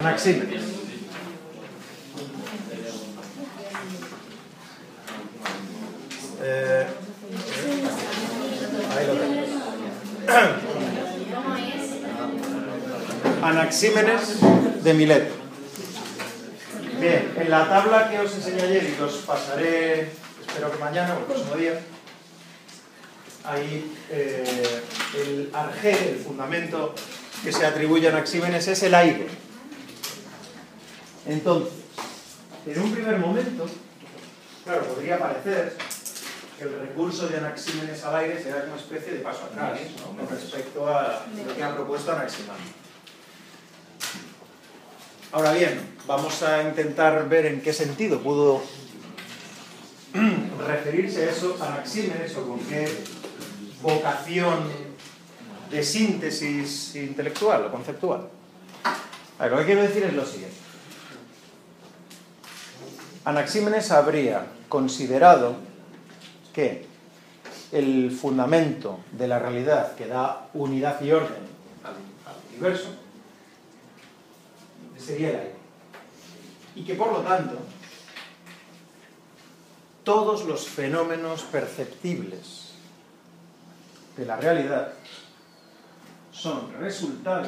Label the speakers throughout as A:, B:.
A: Anaxímenes. Ahí lo tengo. Anaxímenes de Mileto. Bien, en la tabla que os enseñé ayer y que os pasaré, espero que mañana o el próximo día, ahí el arjé, el fundamento que se atribuye a Anaxímenes es el aire. Entonces, en un primer momento, claro, podría parecer que el recurso de Anaxímenes al aire será una especie de paso atrás, ¿no?, con respecto a lo que ha propuesto Anaximandro. Ahora bien, vamos a intentar ver en qué sentido pudo referirse a eso Anaxímenes o con qué vocación de síntesis intelectual o conceptual. A ver, lo que quiero decir es lo siguiente. Anaxímenes habría considerado que el fundamento de la realidad que da unidad y orden al universo sería el aire. Y que por lo tanto todos los fenómenos perceptibles de la realidad son resultado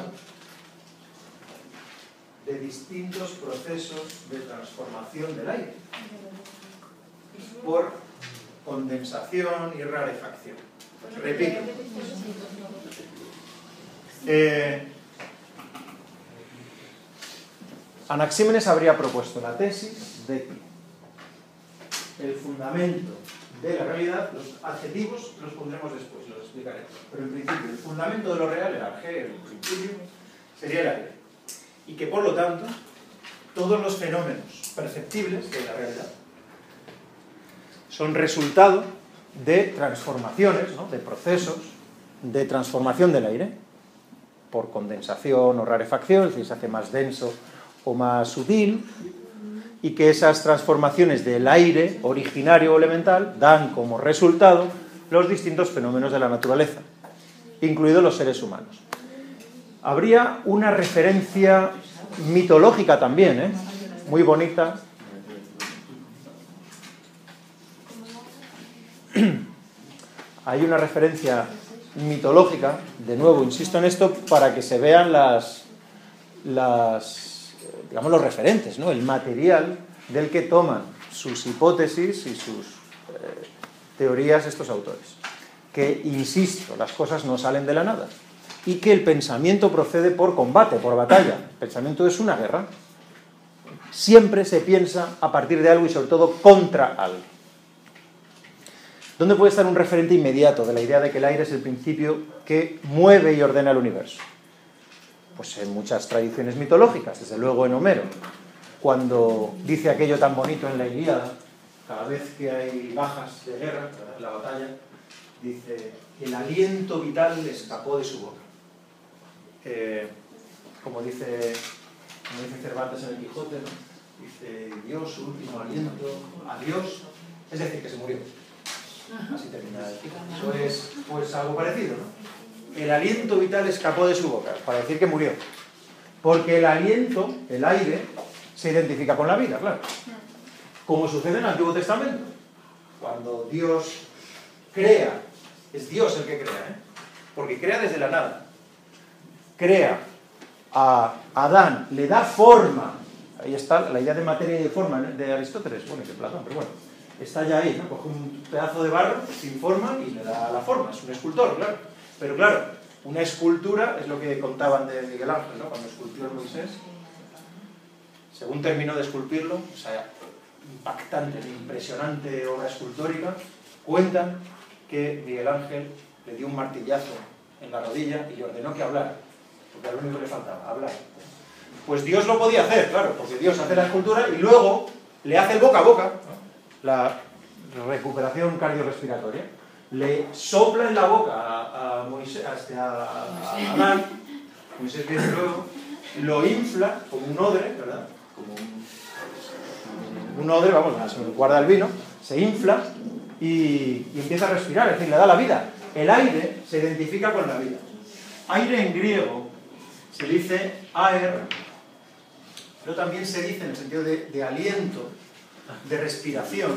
A: de distintos procesos de transformación del aire por condensación y rarefacción. Repito. Anaxímenes habría propuesto la tesis de que el fundamento de la realidad, los adjetivos los pondremos después, los explicaré, pero en principio el fundamento de lo real, el arjé, el principio, sería el aire. Y que por lo tanto todos los fenómenos perceptibles de la realidad son resultado de transformaciones, ¿no?, de procesos de transformación del aire por condensación o rarefacción, es decir, se hace más denso o más sutil, y que esas transformaciones del aire originario o elemental dan como resultado los distintos fenómenos de la naturaleza, incluidos los seres humanos. Habría una referencia mitológica también, muy bonita. Hay una referencia mitológica, de nuevo insisto en esto, para que se vean digamos, los referentes, ¿no?, el material del que toman sus hipótesis y sus teorías estos autores. Que, insisto, las cosas no salen de la nada y que el pensamiento procede por combate, por batalla. El pensamiento es una guerra. Siempre se piensa a partir de algo y sobre todo contra algo. ¿Dónde puede estar un referente inmediato de la idea de que el aire es el principio que mueve y ordena el universo? Pues en muchas tradiciones mitológicas, desde luego en Homero, cuando dice aquello tan bonito en la Ilíada, cada vez que hay bajas de guerra, en la batalla, dice: el aliento vital escapó de su boca. Como dice Cervantes en el Quijote, ¿no?, dice: Dios, su último aliento, adiós, es decir, que se murió. Así termina el Quijote. Eso es pues algo parecido, ¿no? El aliento vital escapó de su boca, para decir que murió. Porque el aliento, el aire, se identifica con la vida, claro. Como sucede en el Antiguo Testamento. Cuando Dios crea, es Dios el que crea, porque crea desde la nada. Crea a Adán, le da forma. Ahí está la idea de materia y de forma de Aristóteles, bueno, y de Platón, pero bueno, está ya ahí, ¿no? Coge un pedazo de barro sin forma y le da la forma. Es un escultor, claro. Pero claro, una escultura es lo que contaban de Miguel Ángel, ¿no?, cuando esculpió a Moisés. Según terminó de esculpirlo, o sea, impactante, impresionante obra escultórica, cuentan que Miguel Ángel le dio un martillazo en la rodilla y le ordenó que hablara, porque era lo único que le faltaba, hablar. Pues Dios lo podía hacer, claro, porque Dios hace la escultura y luego le hace el boca a boca, ¿no?, la recuperación cardiorrespiratoria. Le sopla en la boca a Moisés, a Adán. Moisés viene luego, lo infla como un odre, ¿verdad? Como un odre, vamos, se guarda el vino, se infla y empieza a respirar, es decir, le da la vida. El aire se identifica con la vida. Aire en griego se dice aer, pero también se dice en el sentido de aliento, de respiración,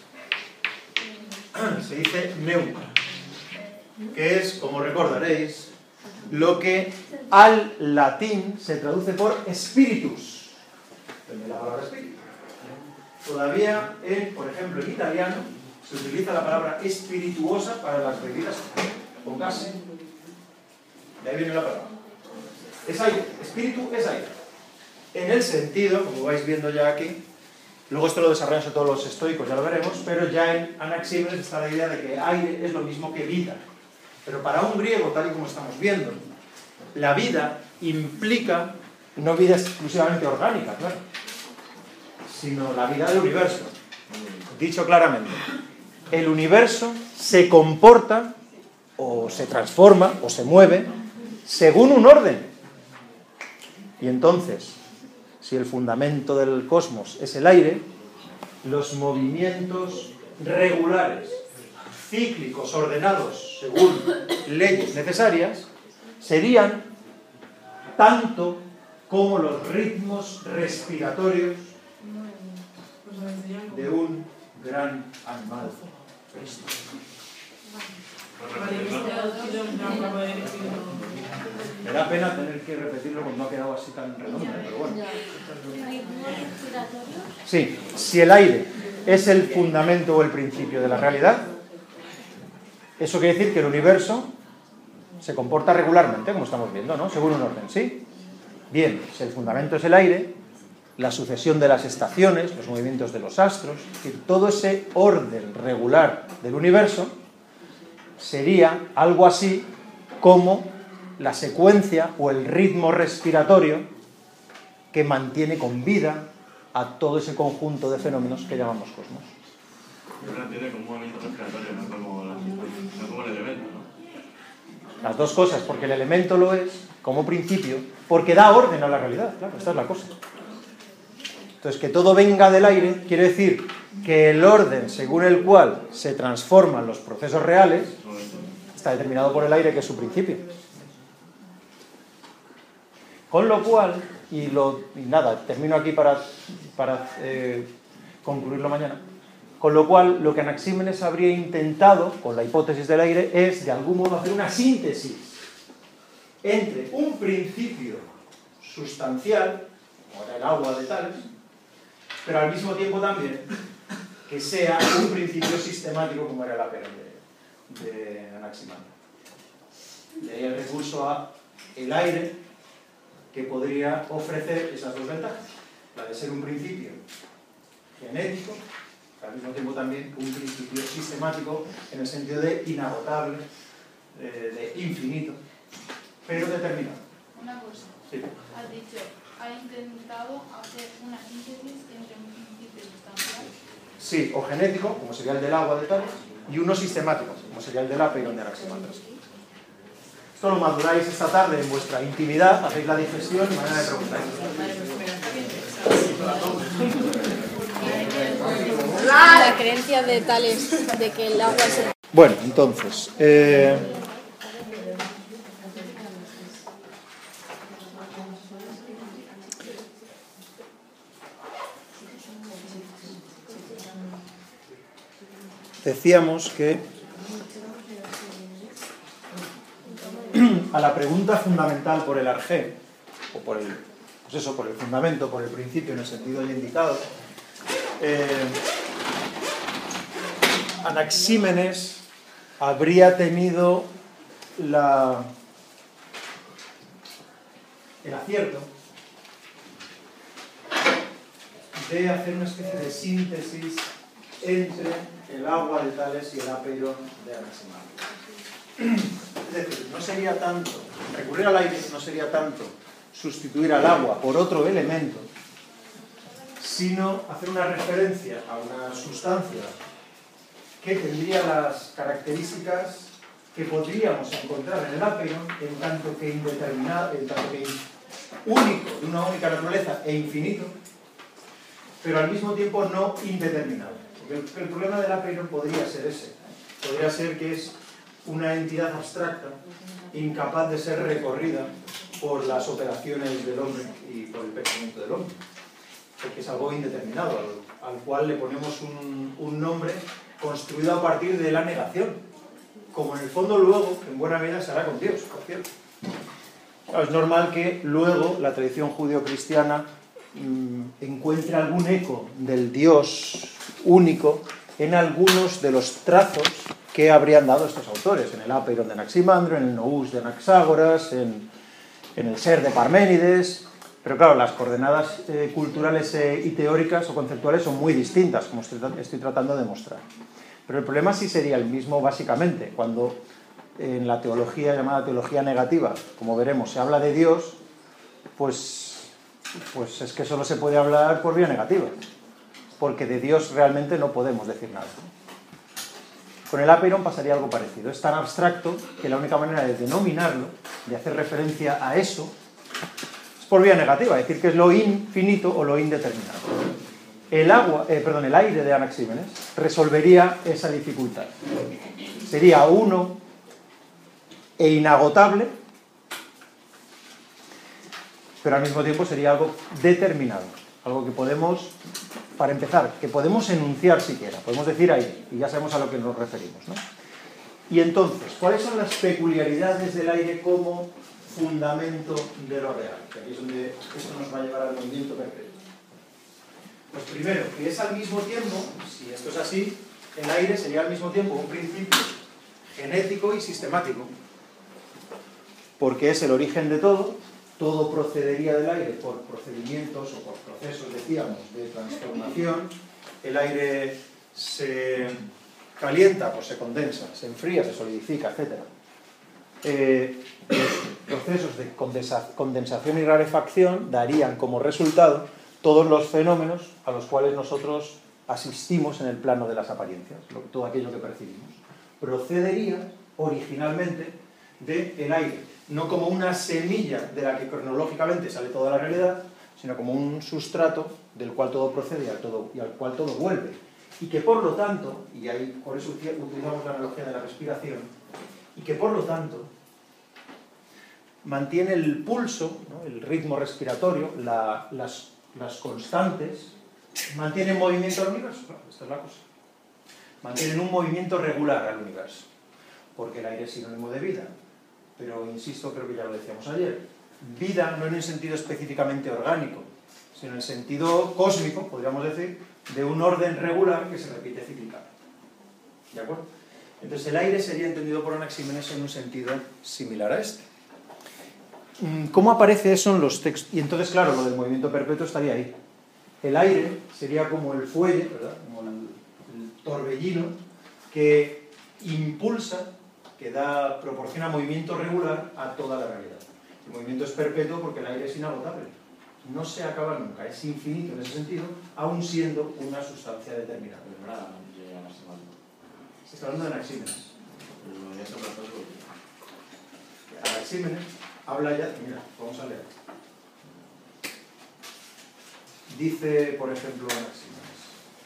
A: se dice pneuma, que es, como recordaréis, lo que al latín se traduce por spiritus. ¿Dónde la palabra espíritu? Todavía, por ejemplo, en italiano se utiliza la palabra espirituosa para las bebidas con gas. De ahí viene la palabra. Es aire, espíritu es aire. En el sentido, como vais viendo ya aquí, luego esto lo desarrollan sobre todo los estoicos, ya lo veremos, pero ya en Anaxímenes está la idea de que aire es lo mismo que vida. Pero para un griego, tal y como estamos viendo, la vida implica no vida exclusivamente orgánica, claro, sino la vida del universo. Dicho claramente, el universo se comporta, o se transforma, o se mueve, según un orden. Y entonces, si el fundamento del cosmos es el aire, los movimientos regulares, cíclicos, ordenados según leyes necesarias, serían tanto como los ritmos respiratorios de un gran animal prehistórico. Me da pena tener que repetirlo cuando no ha quedado así tan redondo, pero bueno. Sí, si el aire es el fundamento o el principio de la realidad, eso quiere decir que el universo se comporta regularmente, como estamos viendo, ¿no? Según un orden, ¿sí? Bien, si el fundamento es el aire, la sucesión de las estaciones, los movimientos de los astros, es decir, todo ese orden regular del universo sería algo así como la secuencia o el ritmo respiratorio que mantiene con vida a todo ese conjunto de fenómenos que llamamos cosmos.
B: Pero la tiene como un movimiento respiratorio, no como el elemento, ¿no?
A: Las dos cosas, porque el elemento lo es como principio, porque da orden a la realidad, claro, esta es la cosa. Entonces, que todo venga del aire quiere decir que el orden según el cual se transforman los procesos reales está determinado por el aire, que es su principio. Con lo cual, y nada, termino aquí para concluirlo mañana, con lo cual lo que Anaxímenes habría intentado, con la hipótesis del aire, es de algún modo hacer una síntesis entre un principio sustancial, como era el agua de Tales, pero al mismo tiempo también que sea un principio sistemático como era el aperón de Anaximandro. De ahí el recurso a el aire, que podría ofrecer esas dos ventajas, la de ser un principio genético, pero al mismo tiempo también un principio sistemático en el sentido de inagotable, de infinito, pero determinado.
C: Una cosa,
A: Sí.
C: has dicho, ha intentado hacer una síntesis entre un principio sustancial.
A: Sí, o genético, como sería el del agua de Tales, y uno sistemático, como sería el del aperón de Anaximandro. Esto lo maduráis esta tarde en vuestra intimidad, hacéis la digestión y mañana me preguntáis.
D: La creencia de Tales de que el agua es el...
A: Bueno, entonces, decíamos que a la pregunta fundamental por el arjé, o por el, pues eso, por el fundamento, por el principio en el sentido ya indicado, Anaxímenes habría tenido el acierto de hacer una especie de síntesis entre el agua de Tales y el aperón de Anaximandro. Es decir, no sería tanto, recurrir al aire no sería tanto sustituir al agua por otro elemento, sino hacer una referencia a una sustancia que tendría las características que podríamos encontrar en el aperón, en tanto que indeterminado, en tanto que único, de una única naturaleza e infinito, pero al mismo tiempo no indeterminado. Porque el problema del aperón podría ser ese, podría ser que es una entidad abstracta, incapaz de ser recorrida por las operaciones del hombre y por el pensamiento del hombre. que es algo indeterminado, al cual le ponemos un nombre construido a partir de la negación, como en el fondo luego, en buena medida, se hará con Dios, por cierto. Claro, es normal que luego la tradición judío-cristiana encuentre algún eco del Dios único en algunos de los trazos que habrían dado estos autores, en el Apeiron de Anaximandro, en el Nous de Anaxágoras, en el Ser de Parménides, pero claro, las coordenadas culturales y teóricas o conceptuales son muy distintas, como estoy tratando de mostrar. Pero el problema sí sería el mismo básicamente, cuando en la teología llamada teología negativa, como veremos, se habla de Dios, pues es que solo se puede hablar por vía negativa, porque de Dios realmente no podemos decir nada. Con el Apeiron pasaría algo parecido. Es tan abstracto que la única manera de denominarlo, de hacer referencia a eso, es por vía negativa, es decir, que es lo infinito o lo indeterminado. El aire de Anaxímenes resolvería esa dificultad. Sería uno e inagotable, pero al mismo tiempo sería algo determinado, algo que podemos, para empezar, que podemos enunciar siquiera, podemos decir aire, y ya sabemos a lo que nos referimos, ¿no? Y entonces, ¿cuáles son las peculiaridades del aire como fundamento de lo real? Que aquí es donde esto nos va a llevar al movimiento perpetuo. Pues primero, que es al mismo tiempo, si esto es así, el aire sería al mismo tiempo un principio genético y sistemático, porque es el origen de todo, todo procedería del aire por procedimientos o por procesos, decíamos, de transformación, el aire se calienta, pues se condensa, se enfría, se solidifica, etc. Los procesos de condensación y rarefacción darían como resultado todos los fenómenos a los cuales nosotros asistimos en el plano de las apariencias, todo aquello que percibimos. Procedería originalmente del aire, no como una semilla de la que cronológicamente sale toda la realidad, sino como un sustrato del cual todo procede y al cual todo vuelve. Y que por lo tanto, y ahí por eso utilizamos la analogía de la respiración, y que por lo tanto mantiene el pulso, ¿no?, el ritmo respiratorio, las constantes, mantiene en movimiento al universo. Claro, esta es la cosa. Mantienen un movimiento regular al universo, porque el aire es sinónimo de vida. Pero, insisto, creo que ya lo decíamos ayer, vida no en el sentido específicamente orgánico, sino en el sentido cósmico, podríamos decir, de un orden regular que se repite cíclicamente. ¿De acuerdo? Entonces el aire sería entendido por Anaxímenes en un sentido similar a este. ¿Cómo aparece eso en los textos? Y entonces, claro, lo del movimiento perpetuo estaría ahí. El aire sería como el fuelle, ¿verdad?, como el torbellino que impulsa, que proporciona movimiento regular a toda la realidad. El movimiento es perpetuo porque el aire es inagotable. No se acaba nunca, es infinito en ese sentido, aun siendo una sustancia determinada. Se está hablando de Anaxímenes. Anaxímenes habla ya, mira, vamos a leer. Dice, por ejemplo, Anaxímenes,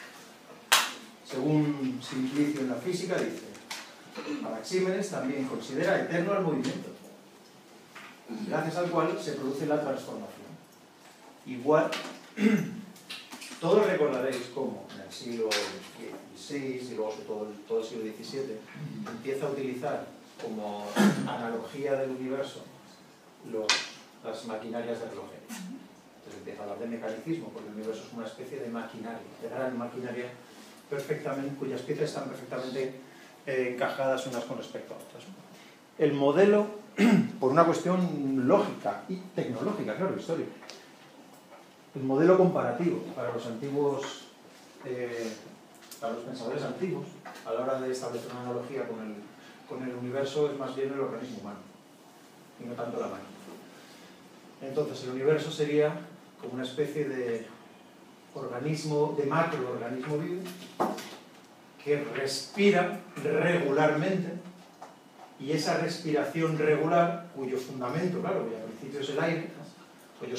A: según Simplicio en la física, dice: Anaxímenes también considera eterno el movimiento, gracias al cual se produce la transformación. Igual, todos recordaréis cómo en el siglo XVI y luego sobre todo el siglo XVII empieza a utilizar como analogía del universo las maquinarias de relojería. Entonces empieza a hablar de mecanicismo, porque el universo es una especie de maquinaria, de gran maquinaria cuyas piezas están perfectamente encajadas unas con respecto a otras. El modelo, por una cuestión lógica y tecnológica, claro, histórica, el modelo comparativo para los antiguos, para los pensadores antiguos, a la hora de establecer una analogía con el universo, es más bien el organismo humano, y no tanto la máquina. Entonces, el universo sería como una especie de organismo, de macroorganismo vivo, que respira regularmente, y esa respiración regular, cuyo fundamento, claro, cuyo principio es el aire, cuyo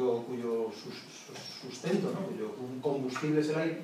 A: sustento, ¿no?, cuyo combustible es el aire,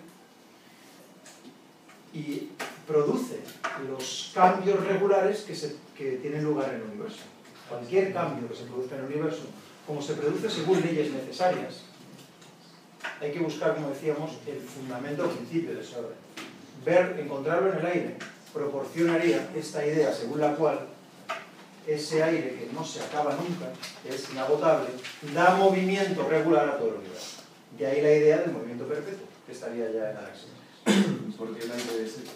A: y produce los cambios regulares que tienen lugar en el universo. Cualquier cambio que se produzca en el universo, como se produce según leyes necesarias, hay que buscar, como decíamos, el fundamento o principio de ese orden. Encontrarlo en el aire proporcionaría esta idea según la cual ese aire que no se acaba nunca, que es inagotable, da movimiento regular a todo el universo. De ahí la idea del movimiento perpetuo, que estaría ya en Anaxímenes.
E: Porque el aire es,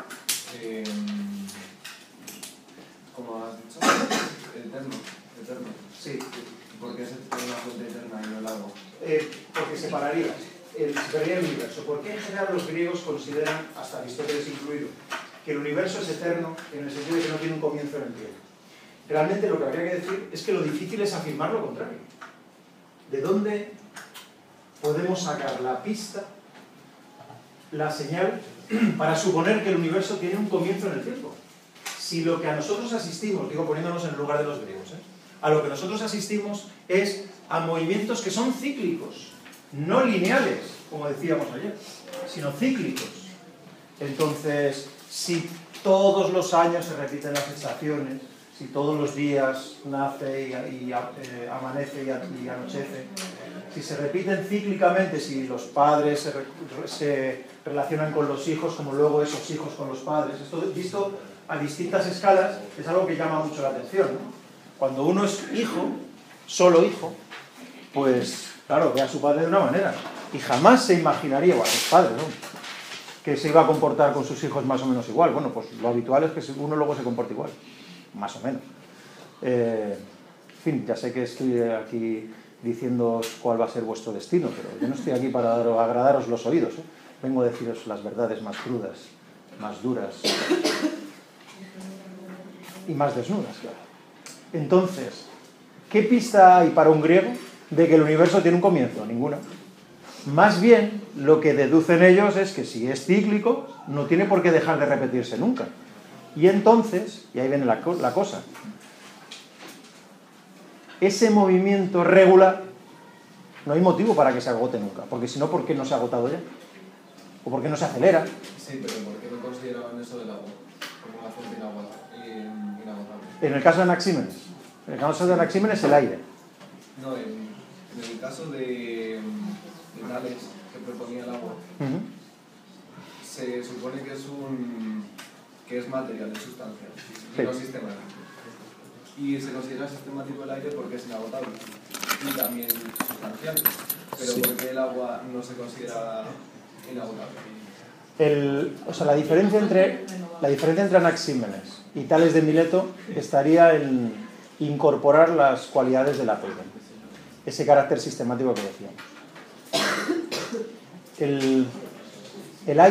E: como has dicho, eterno.
A: Sí.
E: ¿Por qué es una fuente eterna y no el agua?
A: Porque separaría el universo. ¿Por qué en general los griegos consideran, hasta Aristóteles incluido, que el universo es eterno en el sentido de que no tiene un comienzo en el tiempo? Realmente lo que habría que decir es que lo difícil es afirmar lo contrario. ¿De dónde podemos sacar la pista, la señal, para suponer que el universo tiene un comienzo en el tiempo? Si lo que a nosotros asistimos, digo poniéndonos en el lugar de los griegos, a lo que nosotros asistimos es a movimientos que son cíclicos, no lineales, como decíamos ayer, sino cíclicos. Entonces, si todos los años se repiten las estaciones, si todos los días nace y amanece y anochece, si se repiten cíclicamente, si los padres se relacionan con los hijos, como luego esos hijos con los padres, esto visto a distintas escalas es algo que llama mucho la atención, ¿no? Cuando uno es hijo, solo hijo, pues claro, ve a su padre de una manera y jamás se imaginaría, o a sus padres, ¿no?, que se iba a comportar con sus hijos más o menos igual. Bueno, pues lo habitual es que uno luego se comporte igual, más o menos. En fin, ya sé que estoy aquí diciéndoos cuál va a ser vuestro destino, pero yo no estoy aquí para agradaros los oídos, ¿eh? Vengo a deciros las verdades más crudas, más duras y más desnudas, claro. Entonces, ¿qué pista hay para un griego de que el universo tiene un comienzo? Ninguna. Más bien, lo que deducen ellos es que si es cíclico, no tiene por qué dejar de repetirse nunca. Y entonces, y ahí viene la cosa, ese movimiento regular, no hay motivo para que se agote nunca, porque si no, ¿por qué no se ha agotado ya? ¿O por qué no se acelera?
E: Sí, pero ¿por qué no consideraban eso del agua como una fuente inagotable?
A: En el caso de Anaxímenes. En el caso de Anaxímenes, el aire.
E: No, en el caso de Tales, que proponía el agua, se supone que es material, es sustancial, y no sistemático. Y se considera sistemático el aire porque es inagotable y también sustancial. Pero ¿por qué el agua no se considera inagotable?
A: La diferencia entre Anaxímenes y Tales de Mileto estaría en incorporar las cualidades del apoyo, ese carácter sistemático que decíamos. El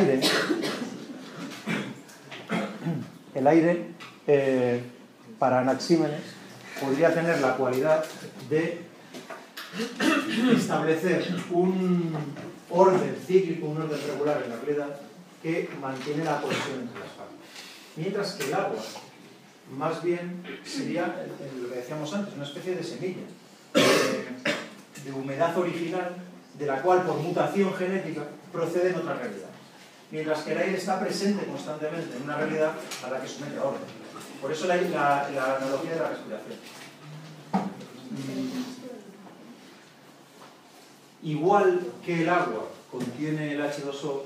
A: aire para Anaxímenes podría tener la cualidad de establecer un orden cíclico, un orden regular en la realidad que mantiene la cohesión entre las partes. Mientras que el agua, más bien, sería lo que decíamos antes, una especie de semilla, de humedad original, de la cual por mutación genética procede en otra realidad. Mientras que el aire está presente constantemente en una realidad a la que somete a orden. Por eso la analogía de la respiración. Igual que el agua contiene el H2O,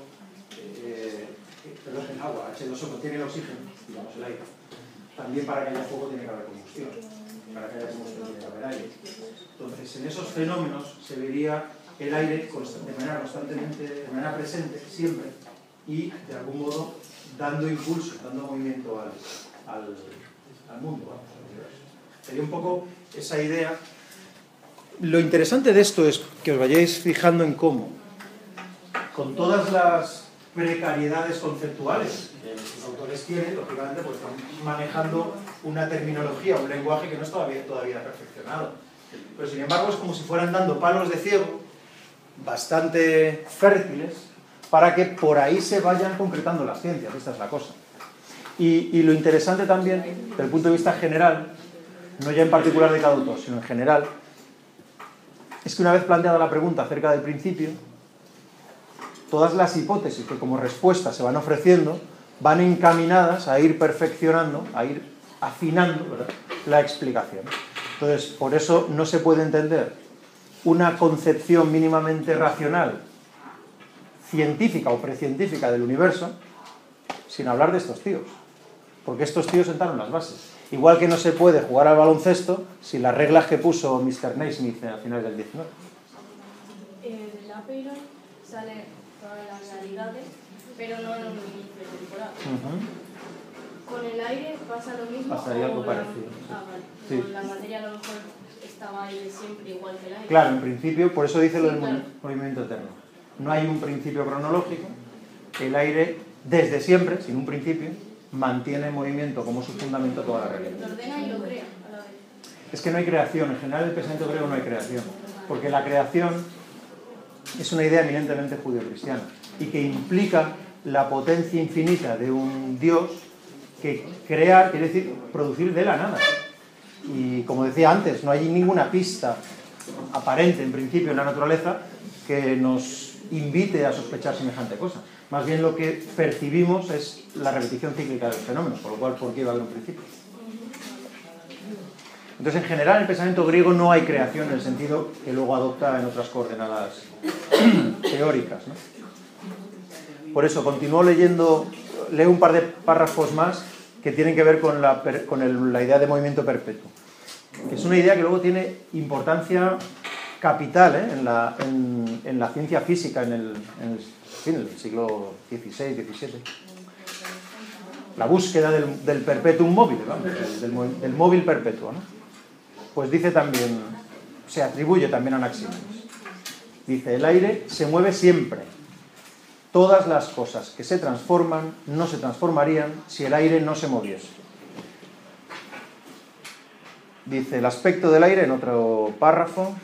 A: el agua, H2O contiene el oxígeno, digamos el aire. También para que haya fuego tiene que haber combustión. Para que haya combustión tiene que haber aire. Entonces, en esos fenómenos se vería el aire de manera constantemente, de manera presente, siempre, y de algún modo dando impulso, dando movimiento al mundo, al universo. Sería un poco esa idea. Lo interesante de esto es que os vayáis fijando en cómo, con todas las precariedades conceptuales que los autores tienen, lógicamente, pues están manejando una terminología, un lenguaje que no es todavía perfeccionado. Pero sin embargo es como si fueran dando palos de ciego bastante fértiles para que por ahí se vayan concretando las ciencias. Esta es la cosa. Y lo interesante también, desde el punto de vista general, no ya en particular de cada autor, sino en general, es que una vez planteada la pregunta acerca del principio, todas las hipótesis que como respuesta se van ofreciendo van encaminadas a ir perfeccionando, a ir afinando, ¿verdad?, la explicación. Entonces, por eso no se puede entender una concepción mínimamente racional
F: científica o precientífica del universo sin hablar de estos tíos. Porque estos tíos sentaron las bases. Igual que no se puede jugar al baloncesto sin las reglas que puso Mr. Naismith a finales del 19.
G: Del Apeirón salen todas las realidades, pero no en un inicio temporal. Con el aire pasa lo mismo.
F: Pasaría algo parecido.
G: Vale.
F: Sí.
G: Con la materia a lo mejor estaba ahí siempre igual que el aire.
F: Claro, en principio, por eso dice lo del
G: Sí, claro.
F: movimiento eterno. No hay un principio cronológico. El aire, desde siempre, sin un principio, mantiene en movimiento como su fundamento toda la realidad.
G: Lo ordena y lo crea a la vez.
F: Es que no hay creación, en general en el pensamiento griego no hay creación, porque la creación es una idea eminentemente judío-cristiana y que implica la potencia infinita de un Dios que crear, quiere decir producir de la nada. Y como decía antes, no hay ninguna pista aparente en principio en la naturaleza que nos invite a sospechar semejante cosa. Más bien lo que percibimos es la repetición cíclica de los fenómenos, por lo cual, ¿por qué iba a haber un principio? Entonces, en general, en el pensamiento griego no hay creación en el sentido que luego adopta en otras coordenadas teóricas, ¿no? Por eso, continúo leyendo, leo un par de párrafos más que tienen que ver con la idea de movimiento perpetuo, que es una idea que luego tiene importancia capital en la ciencia física en el siglo XVI, XVII. La búsqueda del perpetuum mobile, vamos, del móvil perpetuo, ¿no? Pues dice también, se atribuye también a Anaxímenes. Dice, el aire se mueve siempre. Todas las cosas que se transforman no se transformarían si el aire no se moviese. Dice el aspecto del aire en otro párrafo,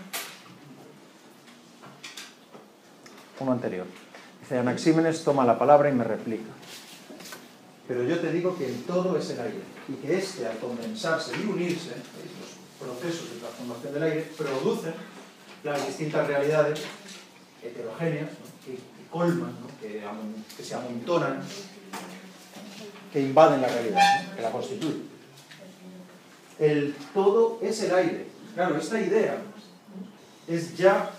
F: uno anterior. Dice, Anaxímenes toma la palabra y me replica. Pero yo te digo que el todo es el aire, y que este, al condensarse y unirse, los procesos de transformación del aire producen las distintas realidades heterogéneas, ¿no? que colman, ¿no? que se amontonan, que invaden la realidad, ¿no? que la constituyen. El todo es el aire. Claro, esta idea es ya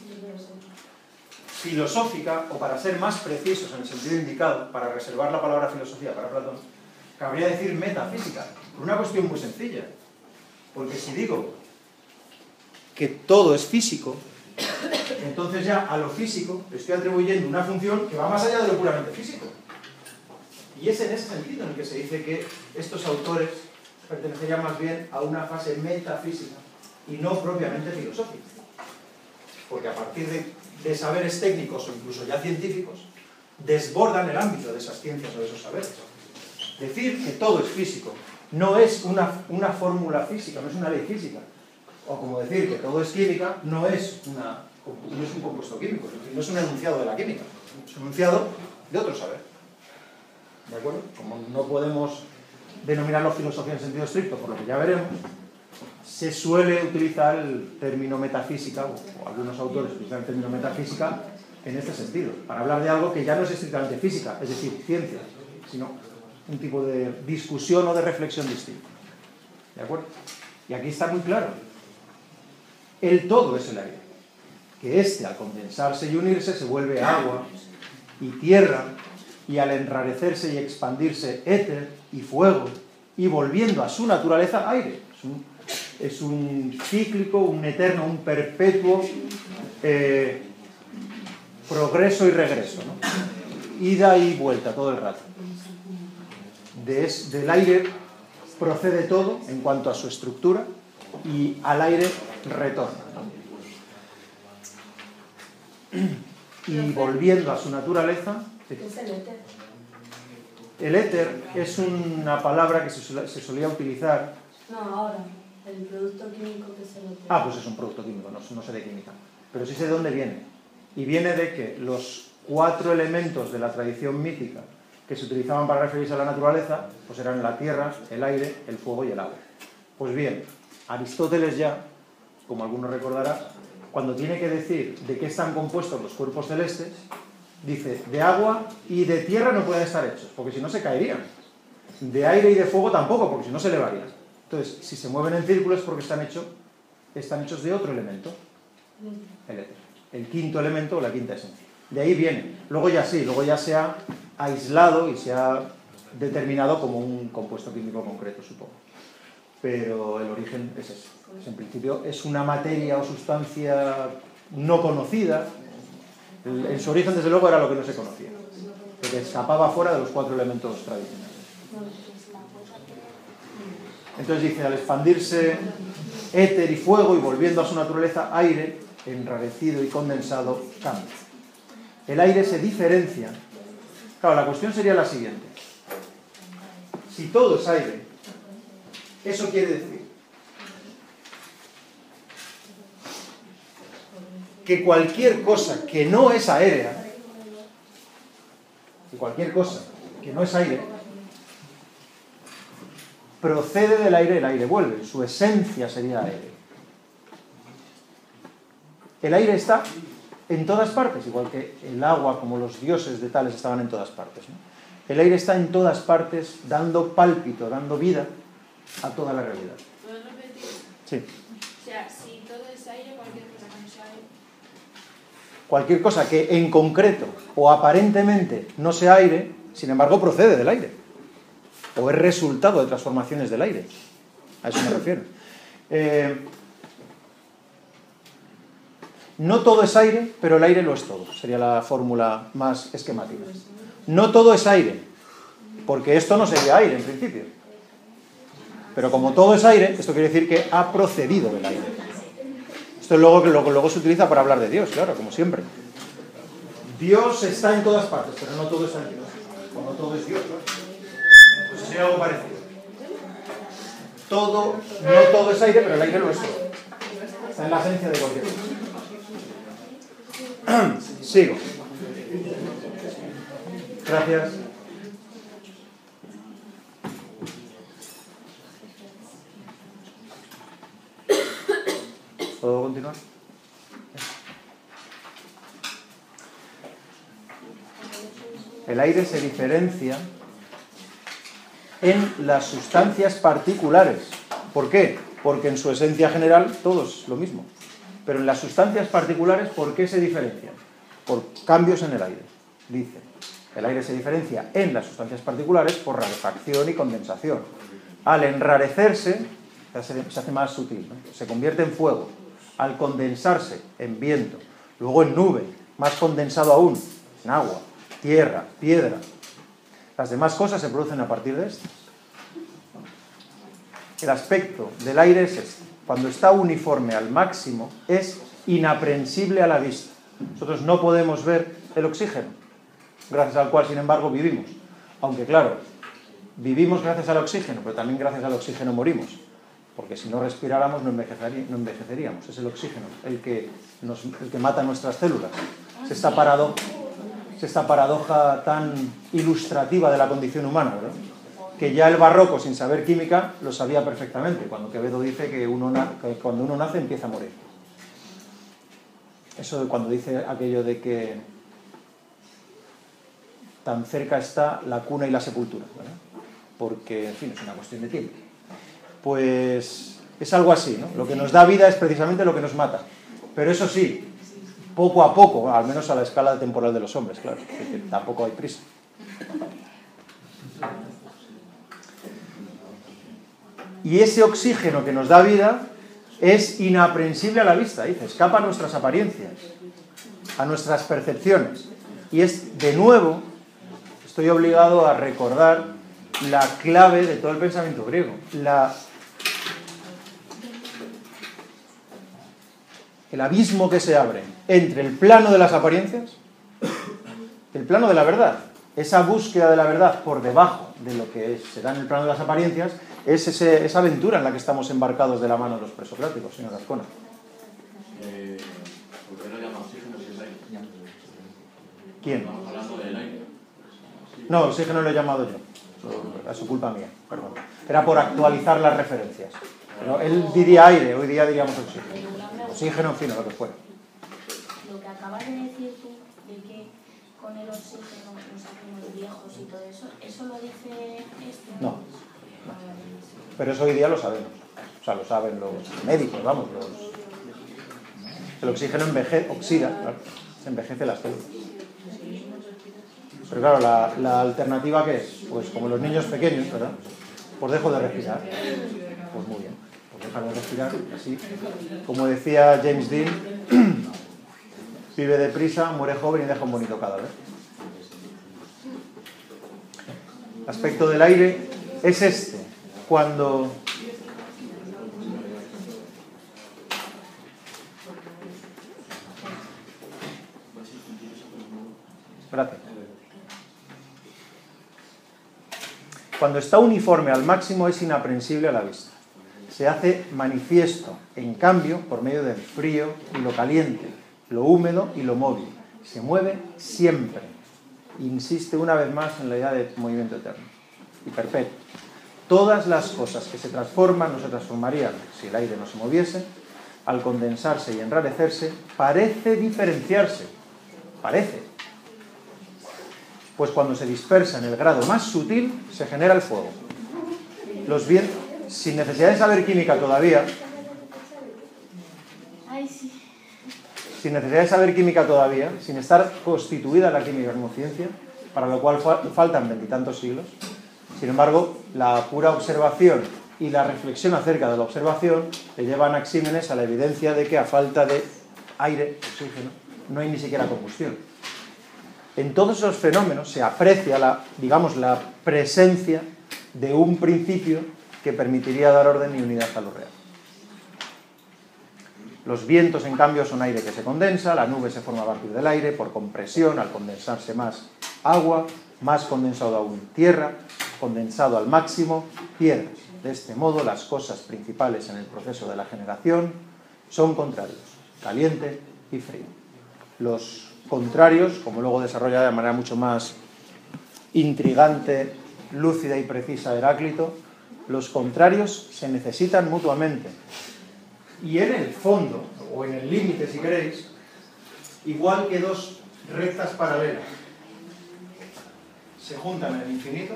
F: filosófica, o para ser más precisos en el sentido indicado, para reservar la palabra filosofía para Platón, cabría decir metafísica, por una cuestión muy sencilla. Porque si digo que todo es físico, entonces ya a lo físico le estoy atribuyendo una función que va más allá de lo puramente físico. Y es en ese sentido en el que se dice que estos autores pertenecerían más bien a una fase metafísica y no propiamente filosófica. Porque a partir de saberes técnicos o incluso ya científicos, desbordan el ámbito de esas ciencias o de esos saberes. Decir que todo es físico no es una fórmula física, no es una ley física. O como decir que todo es química no es un compuesto químico, no es un enunciado de la química, es un enunciado de otro saber. ¿De acuerdo? Como no podemos denominarlo filosofía en sentido estricto, por lo que ya veremos, se suele utilizar el término metafísica, o algunos autores utilizan el término metafísica en este sentido, para hablar de algo que ya no es estrictamente física, es decir, ciencia, sino un tipo de discusión o de reflexión distinta. ¿De acuerdo? Y aquí está muy claro. El todo es el aire. Que éste, al condensarse y unirse, se vuelve agua y tierra, y al enrarecerse y expandirse, éter y fuego, y volviendo a su naturaleza, aire. Es un cíclico, un eterno, un perpetuo progreso y regreso, ¿no? Ida y vuelta todo el rato. Del aire procede todo en cuanto a su estructura y al aire retorna, ¿no? Y volviendo a su naturaleza...
G: ¿Qué es el éter?
F: El éter es una palabra que se solía utilizar...
G: No, ahora. El producto químico que es el éter.
F: Ah, pues es un producto químico, no sé de química. Pero sí sé de dónde viene. Y viene de que los 4 elementos de la tradición mítica que se utilizaban para referirse a la naturaleza, pues eran la tierra, el aire, el fuego y el agua. Pues bien, Aristóteles ya, como algunos recordarán, cuando tiene que decir de qué están compuestos los cuerpos celestes, dice, de agua y de tierra no pueden estar hechos, porque si no se caerían. De aire y de fuego tampoco, porque si no se elevarían. Entonces, si se mueven en círculos es porque están hechos de otro elemento, el éter. El quinto elemento o la quinta esencia. De ahí viene. Luego ya sí, luego ya se ha aislado y se ha determinado como un compuesto químico concreto, supongo. Pero el origen es ese. Pues en principio es una materia o sustancia no conocida. En su origen, desde luego, era lo que no se conocía, que escapaba fuera de los 4 elementos tradicionales. Entonces dice, al expandirse éter y fuego y volviendo a su naturaleza aire, enrarecido y condensado, cambia. El aire se diferencia. Claro, la cuestión sería la siguiente. Si todo es aire, eso quiere decir que cualquier cosa que no es aérea, procede del aire, el aire vuelve, su esencia sería aire. El aire está en todas partes, igual que el agua, como los dioses de Tales estaban en todas partes, ¿no? El aire está en todas partes, dando pálpito, dando vida a toda la realidad.
C: ¿Puedes repetir?
F: Sí.
C: O sea, si todo es aire, cualquier cosa que no sea aire.
F: Cualquier cosa que en concreto o aparentemente no sea aire, sin embargo procede del aire. O es resultado de transformaciones del aire. A eso me refiero. No todo es aire, pero el aire lo es todo. Sería la fórmula más esquemática. No todo es aire, porque esto no sería aire en principio. Pero como todo es aire, esto quiere decir que ha procedido del aire. Esto es luego se utiliza para hablar de Dios, claro, como siempre. Dios está en todas partes, pero no todo es aire. O no todo es Dios, claro. Pues sería algo parecido. No todo es aire, pero el aire lo es todo. Está en la esencia de cualquier cosa. Sigo. Gracias. ¿Puedo continuar? El aire se diferencia en las sustancias particulares. ¿Por qué? Porque en su esencia general todo es lo mismo. Pero en las sustancias particulares, ¿por qué se diferencian? Por cambios en el aire. Dice, el aire se diferencia en las sustancias particulares por rarefacción y condensación. Al enrarecerse, se hace más sutil, ¿no? Se convierte en fuego. Al condensarse, en viento. Luego en nube, más condensado aún, en agua, tierra, piedra. Las demás cosas se producen a partir de estas. El aspecto del aire es este. Cuando está uniforme al máximo, es inaprensible a la vista. Nosotros no podemos ver el oxígeno, gracias al cual, sin embargo, vivimos. Aunque, claro, vivimos gracias al oxígeno, pero también gracias al oxígeno morimos. Porque si no respiráramos, no envejeceríamos. Es el oxígeno el que mata nuestras células. Es esta paradoja tan ilustrativa de la condición humana, ¿verdad? Que ya el barroco, sin saber química, lo sabía perfectamente, cuando Quevedo dice que cuando uno nace empieza a morir. Eso cuando dice aquello de que tan cerca está la cuna y la sepultura, ¿verdad? Porque, en fin, es una cuestión de tiempo. Pues es algo así, ¿no? Lo que nos da vida es precisamente lo que nos mata. Pero eso sí, poco a poco, al menos a la escala temporal de los hombres, claro, porque tampoco hay prisa. Y ese oxígeno que nos da vida es inaprensible a la vista, dice, escapa a nuestras apariencias, a nuestras percepciones. Y es, de nuevo, estoy obligado a recordar la clave de todo el pensamiento griego, el abismo que se abre entre el plano de las apariencias, el plano de la verdad, esa búsqueda de la verdad por debajo de lo que se da en el plano de las apariencias, es esa aventura en la que estamos embarcados de la mano de los presocráticos, señor Azcona.
B: ¿Por qué lo llama oxígeno si es aire?
F: ¿Quién?
B: Estamos hablando del aire.
F: No, oxígeno lo he llamado yo. Es su culpa mía, perdón. Era por actualizar las referencias. Pero él diría aire, hoy día diríamos oxígeno. Oxígeno, en fin, lo que fuera.
H: Lo que acabas de decir tú, de que con el oxígeno nos hacemos viejos y todo eso, ¿eso lo dice este?
F: No. Pero eso hoy día lo sabemos. O sea, lo saben los médicos, vamos. El oxígeno oxida, claro, se envejece las células. Pero claro, la alternativa ¿qué es? Pues como los niños pequeños, ¿verdad? Pues dejo de respirar. Pues muy bien, pues dejar de respirar, así. Como decía James Dean, vive deprisa, muere joven y deja un bonito cadáver. El aspecto del aire es este. Cuando está uniforme al máximo es inaprensible a la vista. Se hace manifiesto, en cambio, por medio del frío y lo caliente, lo húmedo y lo móvil. Se mueve siempre. Insiste una vez más en la idea de movimiento eterno y perpetuo. Todas las cosas que se transforman no se transformarían si el aire no se moviese. Al condensarse y enrarecerse, parece diferenciarse. Parece. Pues cuando se dispersa en el grado más sutil, se genera el fuego. Los vientos, sin necesidad de saber química todavía, sin necesidad de saber química todavía, sin estar constituida la química como ciencia, para lo cual faltan 20 y tantos siglos. Sin embargo, la pura observación y la reflexión acerca de la observación le lleva a Anaxímenes a la evidencia de que a falta de aire, oxígeno, no hay ni siquiera combustión. En todos esos fenómenos se aprecia la presencia de un principio que permitiría dar orden y unidad a lo real. Los vientos, en cambio, son aire que se condensa, la nube se forma a partir del aire por compresión, al condensarse más agua, más condensado aún tierra, condensado al máximo, piedras. De este modo, las cosas principales en el proceso de la generación son contrarios, caliente y frío. Los contrarios, como luego desarrolla de manera mucho más intrigante, lúcida y precisa Heráclito, los contrarios se necesitan mutuamente. Y en el fondo, o en el límite si queréis, igual que dos rectas paralelas se juntan en el infinito,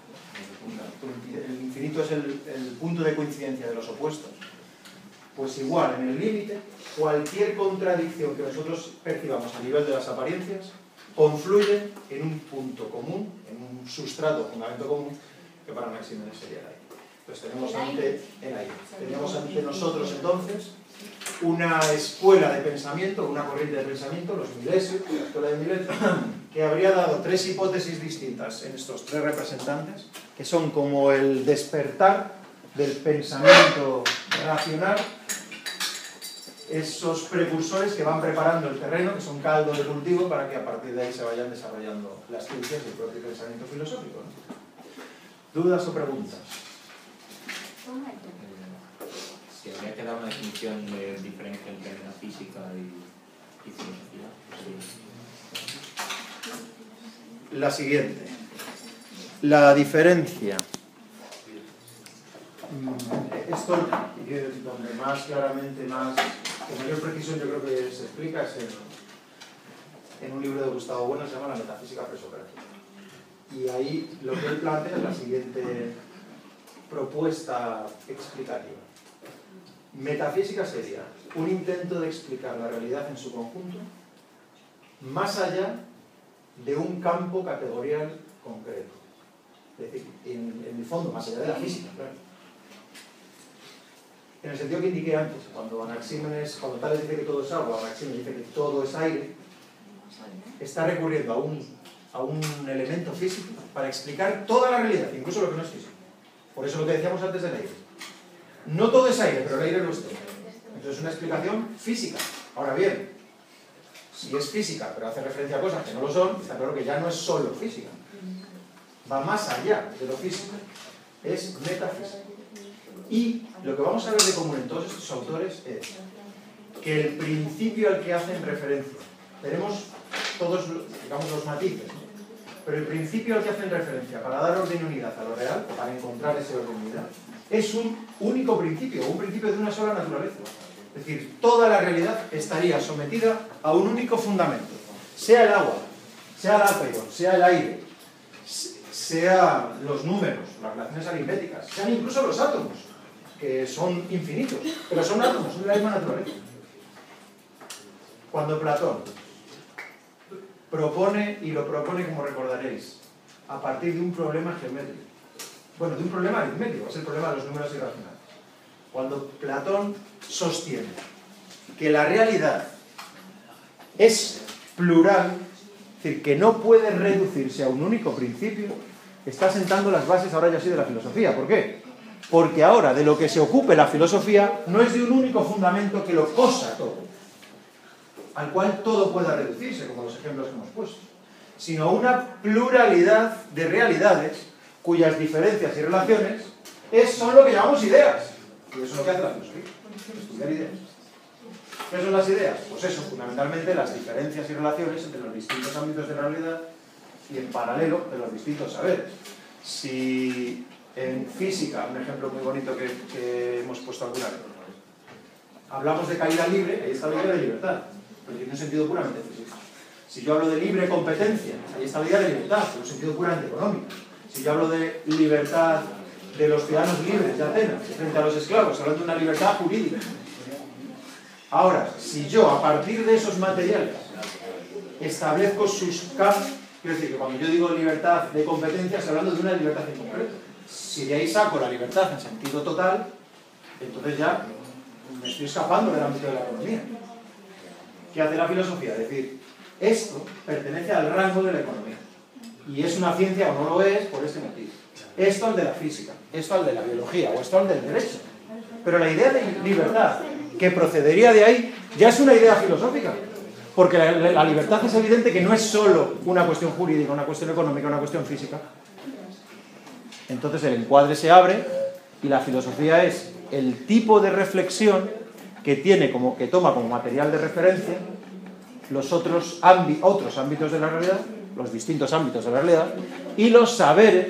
F: el infinito es el punto de coincidencia de los opuestos, pues igual en el límite, cualquier contradicción que nosotros percibamos a nivel de las apariencias confluye en un punto común, en un sustrato, fundamento común, que para Anaxímenes sería el aire. Entonces tenemos ante nosotros entonces una escuela de pensamiento, una corriente de pensamiento, los Milesios, la escuela de Mileto, que habría dado tres hipótesis distintas en estos tres representantes, que son como el despertar del pensamiento racional, esos precursores que van preparando el terreno, que son caldo de cultivo, para que a partir de ahí se vayan desarrollando las ciencias y el propio pensamiento filosófico, ¿no? ¿Dudas o preguntas?
I: Si habría que dar una definición de diferencia entre la física y filosofía. Sí.
F: La siguiente. La diferencia. Esto, donde más claramente, con mayor precisión, yo creo que se explica es en un libro de Gustavo Bueno, se llama La metafísica presocrática. Y ahí lo que él plantea es la siguiente propuesta explicativa. Metafísica sería un intento de explicar la realidad en su conjunto más allá de un campo categorial concreto. Es decir, en el fondo, más allá de la física, claro. En el sentido que indiqué antes, cuando Tales dice que todo es agua, Anaxímenes dice que todo es aire, está recurriendo a un elemento físico para explicar toda la realidad, incluso lo que no es físico. Por eso lo que decíamos antes del aire. No todo es aire, pero el aire lo es todo. Entonces es una explicación física. Ahora bien, si es física, pero hace referencia a cosas que no lo son, está claro que ya no es solo física. Va más allá de lo físico. Es metafísica. Y lo que vamos a ver de común en todos estos autores es que el principio al que hacen referencia, tenemos todos, digamos, los matices, ¿no? Pero el principio al que hacen referencia para dar orden y unidad a lo real, para encontrar ese orden y unidad, es un único principio, un principio de una sola naturaleza. Es decir, toda la realidad estaría sometida a un único fundamento, sea el agua, sea el átomo, sea el aire, sea los números, las relaciones aritméticas, sean incluso los átomos, que son infinitos, pero son átomos, son de la misma naturaleza. Cuando Platón propone, y lo propone, como recordaréis, a partir de un problema geométrico. Bueno, de un problema aritmético, es el problema de los números irracionales. Cuando Platón sostiene que la realidad es plural, es decir, que no puede reducirse a un único principio, está sentando las bases ahora ya sí de la filosofía. ¿Por qué? Porque ahora de lo que se ocupe la filosofía no es de un único fundamento que lo cosa todo, al cual todo pueda reducirse, como los ejemplos que hemos puesto, sino una pluralidad de realidades cuyas diferencias y relaciones son lo que llamamos ideas. Y eso es lo que hace la filosofía, estudiar ideas. ¿Qué son las ideas? Pues eso, fundamentalmente las diferencias y relaciones entre los distintos ámbitos de la realidad y en paralelo de los distintos saberes. Si en física, un ejemplo muy bonito que hemos puesto alguna vez, hablamos de caída libre, ahí está la idea de libertad, pero tiene un sentido puramente físico. Si yo hablo de libre competencia, ahí está la idea de libertad, pero un sentido puramente económico. Si yo hablo de libertad de los ciudadanos libres de Atenas frente a los esclavos, hablando de una libertad jurídica. Ahora, si yo a partir de esos materiales establezco sus campos, quiero decir que cuando yo digo libertad de competencia estoy hablando de una libertad en concreto. Si de ahí saco la libertad en sentido total, entonces ya me estoy escapando del ámbito de la economía. ¿Qué hace la filosofía? Es decir, esto pertenece al rango de la economía. Y es una ciencia o no lo es por este motivo. Esto al de la física, esto al de la biología o esto al del derecho. Pero la idea de libertad que procedería de ahí ya es una idea filosófica. Porque la libertad es evidente que no es solo una cuestión jurídica, una cuestión económica, una cuestión física. Entonces el encuadre se abre y la filosofía es el tipo de reflexión que toma como material de referencia los otros ámbitos de la realidad, los distintos ámbitos de la realidad, y los saberes,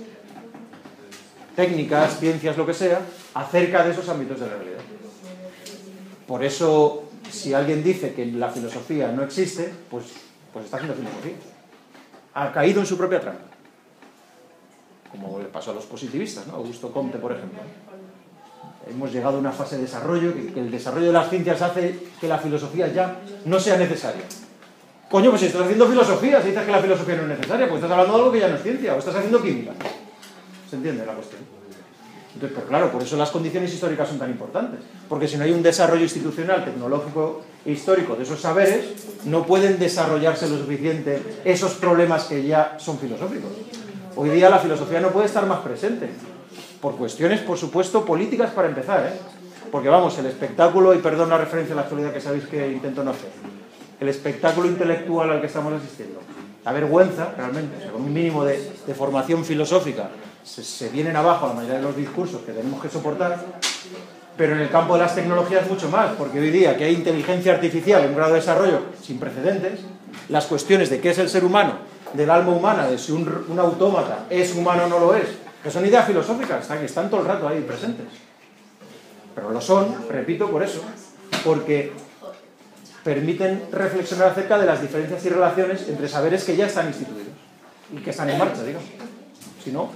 F: técnicas, ciencias, lo que sea, acerca de esos ámbitos de la realidad. Por eso, si alguien dice que la filosofía no existe, pues está haciendo filosofía. Ha caído en su propia trampa. Como le pasó a los positivistas, ¿no? Augusto Comte, por ejemplo. Hemos llegado a una fase de desarrollo que el desarrollo de las ciencias hace que la filosofía ya no sea necesaria. Coño, pues si estás haciendo filosofía, si dices que la filosofía no es necesaria, pues estás hablando de algo que ya no es ciencia, o estás haciendo química. ¿Se entiende la cuestión? Entonces, pues claro, por eso las condiciones históricas son tan importantes. Porque si no hay un desarrollo institucional, tecnológico e histórico de esos saberes, no pueden desarrollarse lo suficiente esos problemas que ya son filosóficos. Hoy día la filosofía no puede estar más presente. Por cuestiones, por supuesto, políticas para empezar, ¿eh? Porque vamos, el espectáculo, y perdón la referencia a la actualidad que sabéis que intento no hacer, el espectáculo intelectual al que estamos asistiendo, la vergüenza, realmente, o sea, con un mínimo de formación filosófica, se vienen abajo la mayoría de los discursos que tenemos que soportar, pero en el campo de las tecnologías mucho más, porque hoy día que hay inteligencia artificial en un grado de desarrollo sin precedentes, las cuestiones de qué es el ser humano, del alma humana, de si un autómata es humano o no lo es, que son ideas filosóficas, que están todo el rato ahí presentes. Pero lo son, repito, por eso, porque permiten reflexionar acerca de las diferencias y relaciones entre saberes que ya están instituidos y que están en marcha, digamos. Si no,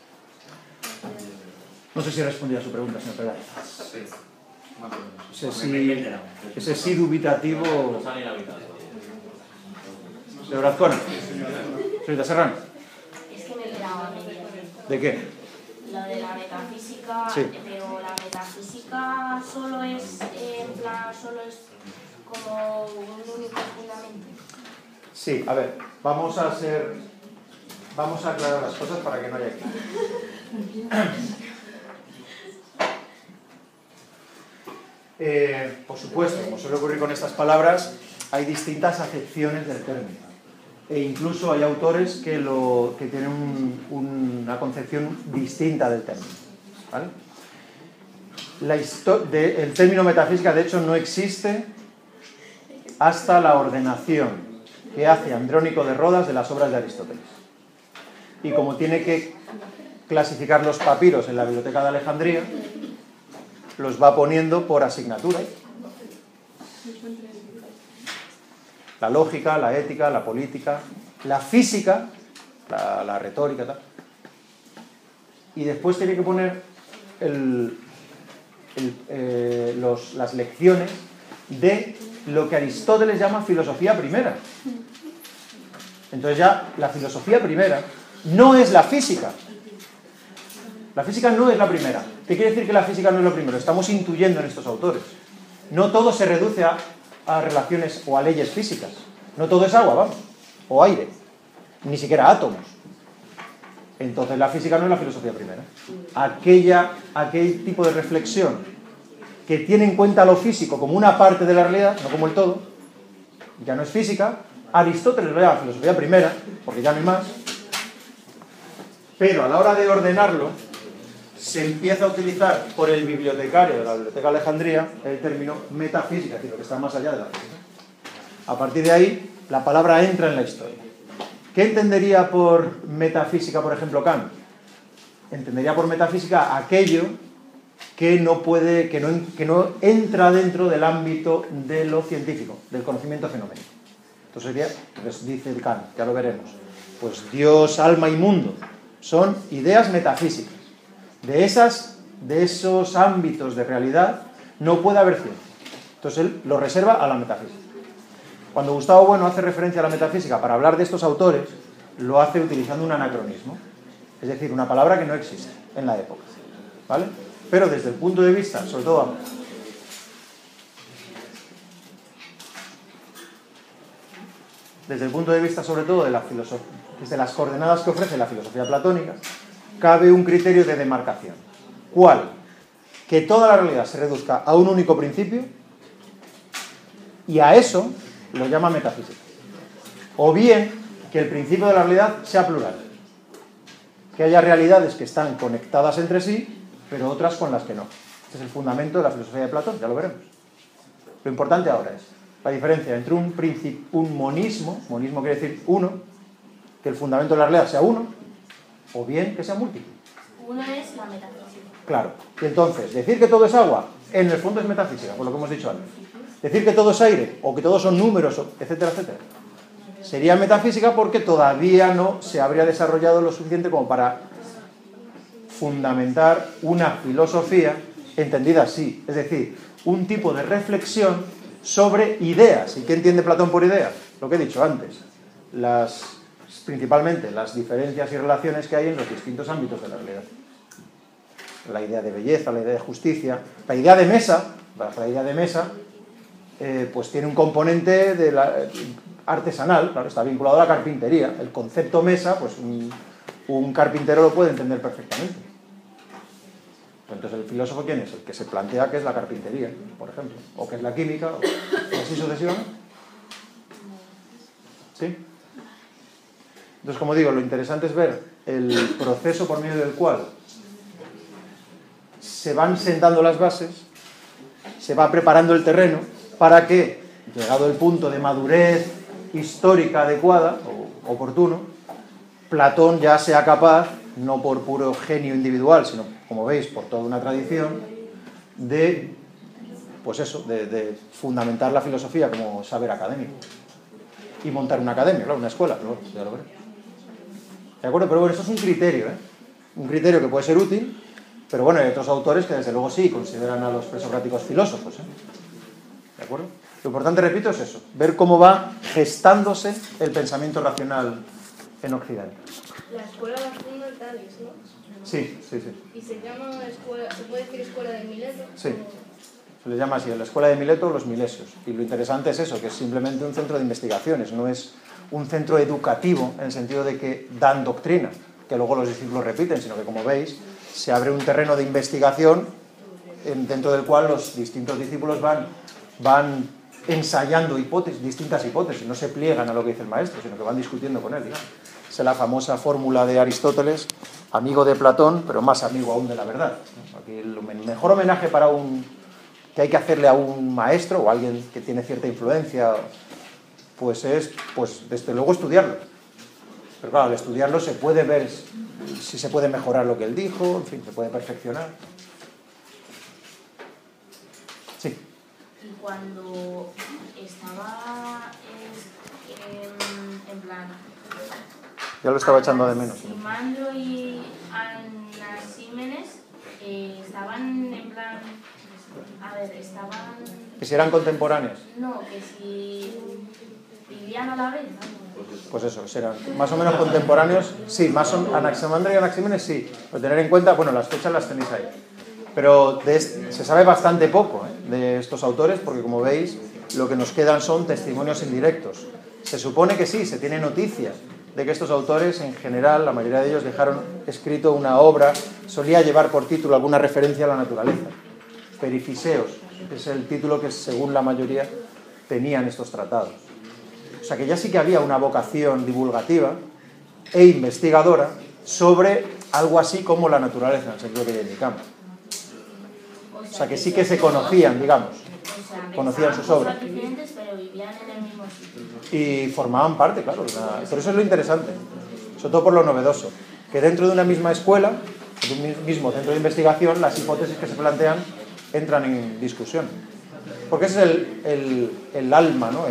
F: no sé si he respondido a su pregunta, señor Pedal. Sí. Ese sí dubitativo. Señor Azcona. Señorita Serrano.
H: Es que me quedaba medio.
F: ¿De qué?
H: Lo de la metafísica,
F: sí.
H: Pero la metafísica solo es, en plan, solo es como un único fundamento.
F: Sí, a ver, vamos a aclarar las cosas para que no haya aquí. Por supuesto, como suele ocurrir con estas palabras, hay distintas acepciones del término. E incluso hay autores que tienen una concepción distinta del término. ¿Vale? El término metafísica, de hecho, no existe hasta la ordenación que hace Andrónico de Rodas de las obras de Aristóteles. Y como tiene que clasificar los papiros en la Biblioteca de Alejandría, los va poniendo por asignatura. La lógica, la ética, la política, la física, la retórica, tal. Y después tiene que poner las lecciones de lo que Aristóteles llama filosofía primera. Entonces ya la filosofía primera no es la física. La física no es la primera. ¿Qué quiere decir que la física no es lo primero? Estamos intuyendo en estos autores. No todo se reduce a relaciones o a leyes físicas. No todo es agua, vamos, o aire, ni siquiera átomos. Entonces la física no es la filosofía primera. Aquel tipo de reflexión que tiene en cuenta lo físico como una parte de la realidad, no como el todo, ya no es física. Aristóteles lo llama filosofía primera, porque ya no hay más. Pero a la hora de ordenarlo, se empieza a utilizar por el bibliotecario de la Biblioteca de Alejandría el término metafísica, es decir, lo que está más allá de la física. A partir de ahí, la palabra entra en la historia. ¿Qué entendería por metafísica, por ejemplo, Kant? Entendería por metafísica aquello que no entra dentro del ámbito de lo científico, del conocimiento fenoménico. Entonces sería, pues dice Kant, ya lo veremos, pues Dios, alma y mundo son ideas metafísicas. De esos ámbitos de realidad no puede haber ciencia. Entonces él lo reserva a la metafísica. Cuando Gustavo Bueno hace referencia a la metafísica para hablar de estos autores, lo hace utilizando un anacronismo, es decir, una palabra que no existe en la época, ¿vale? Pero desde el punto de vista, sobre todo de la filosofía, desde las coordenadas que ofrece la filosofía platónica, cabe un criterio de demarcación. ¿Cuál? Que toda la realidad se reduzca a un único principio, y a eso lo llama metafísica. O bien que el principio de la realidad sea plural, que haya realidades que están conectadas entre sí, pero otras con las que no. Este es el fundamento de la filosofía de Platón, ya lo veremos. Lo importante ahora es la diferencia entre un monismo quiere decir uno, que el fundamento de la realidad sea uno, o bien que sea múltiple.
H: Uno es la metafísica.
F: Claro. Y entonces, decir que todo es agua, en el fondo es metafísica, por lo que hemos dicho antes. Decir que todo es aire, o que todos son números, etcétera, etcétera, sería metafísica porque todavía no se habría desarrollado lo suficiente como para fundamentar una filosofía entendida así. Es decir, un tipo de reflexión sobre ideas. ¿Y qué entiende Platón por ideas? Lo que he dicho antes. Principalmente las diferencias y relaciones que hay en los distintos ámbitos de la realidad. La idea de belleza, la idea de justicia, la idea de mesa, pues tiene un componente artesanal, claro, está vinculado a la carpintería. El concepto mesa, pues un carpintero lo puede entender perfectamente. Entonces, ¿el filósofo quién es? El que se plantea qué es la carpintería, por ejemplo, o qué es la química, o así sucesivamente. ¿Sí? Entonces, como digo, lo interesante es ver el proceso por medio del cual se van sentando las bases, se va preparando el terreno para que, llegado el punto de madurez histórica adecuada o oportuno, Platón ya sea capaz, no por puro genio individual, sino, como veis, por toda una tradición, de fundamentar la filosofía como saber académico y montar una academia, claro, una escuela, pero bueno, ya lo veré. ¿De acuerdo? Pero bueno, esto es un criterio, un criterio que puede ser útil, pero bueno, hay otros autores que desde luego sí consideran a los presocráticos filósofos, ¿de acuerdo? Lo importante, repito, es eso, ver cómo va gestándose el pensamiento racional en Occidente.
G: La escuela la funda Tales, ¿no?
F: Sí.
G: ¿Y se llama escuela, se puede decir escuela de Mileto?
F: Sí, se le llama así, en la escuela de Mileto, los milesios. Y lo interesante es eso, que es simplemente un centro de investigaciones, no es un centro educativo en el sentido de que dan doctrina, que luego los discípulos repiten, sino que, como veis, se abre un terreno de investigación dentro del cual los distintos discípulos van ensayando distintas hipótesis, no se pliegan a lo que dice el maestro, sino que van discutiendo con él, digamos. Esa es la famosa fórmula de Aristóteles, amigo de Platón, pero más amigo aún de la verdad. Aquí el mejor homenaje que hay que hacerle a un maestro o a alguien que tiene cierta influencia, pues es, desde luego, estudiarlo. Pero claro, al estudiarlo se puede ver si se puede mejorar lo que él dijo, en fin, se puede perfeccionar. Sí.
H: Y cuando estaba en plan...
F: Ya lo estaba echando de menos.
H: Simandro y Anaxímenes estaban en plan... A ver, estaban...
F: ¿Que si eran contemporáneos?
H: No, que si... vivían a la vez.
F: Pues eso, serán más o menos contemporáneos. Sí, Anaximandro y Anaxímenes sí. Pero tener en cuenta, bueno, las fechas las tenéis ahí. Pero se sabe bastante poco de estos autores, porque como veis, lo que nos quedan son testimonios indirectos. Se supone que sí, se tiene noticia de que estos autores, en general, la mayoría de ellos dejaron escrito una obra, solía llevar por título alguna referencia a la naturaleza. Perifiseos, que es el título que según la mayoría tenían estos tratados. O sea que ya sí que había una vocación divulgativa e investigadora sobre algo así como la naturaleza, en el sentido que ya indicamos. O sea que sí que se conocían, digamos, conocían sus obras.
H: Diferentes, pero vivían en el mismo sitio.
F: Y formaban parte, claro. Por eso es lo interesante, sobre todo por lo novedoso, que dentro de una misma escuela, de un mismo centro de investigación, las hipótesis que se plantean entran en discusión. Porque ese es el alma, ¿no?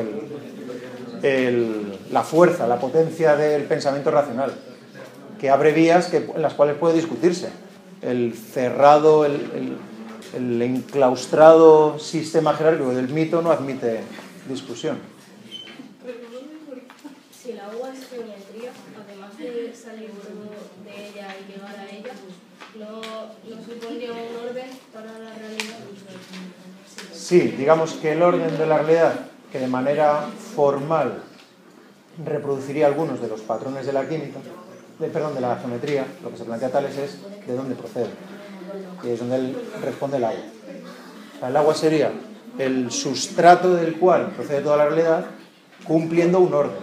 F: La fuerza, la potencia del pensamiento racional, que abre vías en las cuales puede discutirse. El cerrado, el enclaustrado sistema jerárquico del mito no admite discusión.
G: Si el agua es geometría, además de salir todo de ella y llegar a ella, ¿no supondría un orden para la realidad?
F: Sí, digamos que el orden de la realidad, que de manera formal reproduciría algunos de los patrones de la química, de la geometría, lo que se plantea Tales es de dónde procede. Y es donde él responde el agua. O sea, el agua sería el sustrato del cual procede toda la realidad, cumpliendo un orden.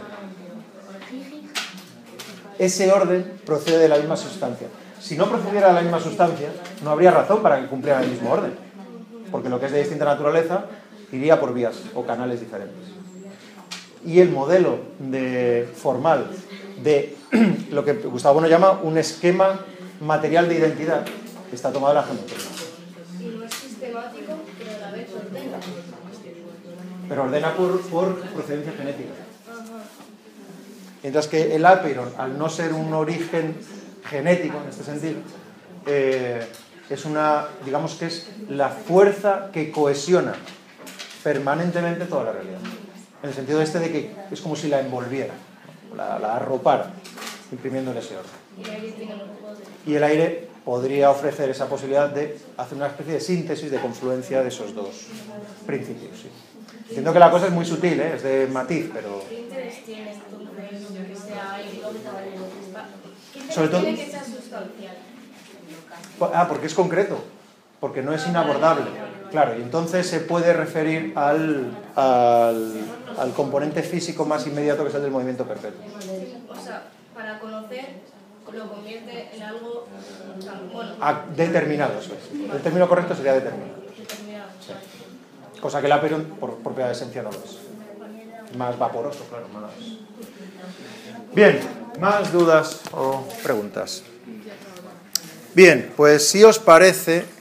F: Ese orden procede de la misma sustancia. Si no procediera de la misma sustancia, no habría razón para que cumpliera el mismo orden, porque lo que es de distinta naturaleza iría por vías o canales diferentes. Y el modelo formal de lo que Gustavo Bueno llama un esquema material de identidad está tomado de la geometría.
G: Y no es sistemático, pero a la vez ordena.
F: Pero ordena por procedencia genética. Mientras que el apeiron, al no ser un origen genético en este sentido, es digamos que es la fuerza que cohesiona permanentemente toda la realidad. En el sentido de que es como si la envolviera, la arropara, imprimiendo en ese orden. Y el aire podría ofrecer esa posibilidad de hacer una especie de síntesis, de confluencia de esos dos principios. Sí. Entiendo que la cosa es muy sutil, es de matiz, pero...
G: ¿Qué interés tiene entonces que sea aire? ¿Qué
F: Sobre todo...
G: tiene que ser sustancial?
F: Porque es concreto, porque no es inabordable. Claro, y entonces se puede referir al componente físico más inmediato, que es el del movimiento perpetuo.
G: O sea, para conocer lo convierte en algo bueno.
F: Determinado, eso es. El término correcto sería determinado. Sí. Cosa que el apeiron, por propia esencia, no lo es. Más vaporoso, claro, más. Bien, ¿más dudas o preguntas? Bien, pues si os parece...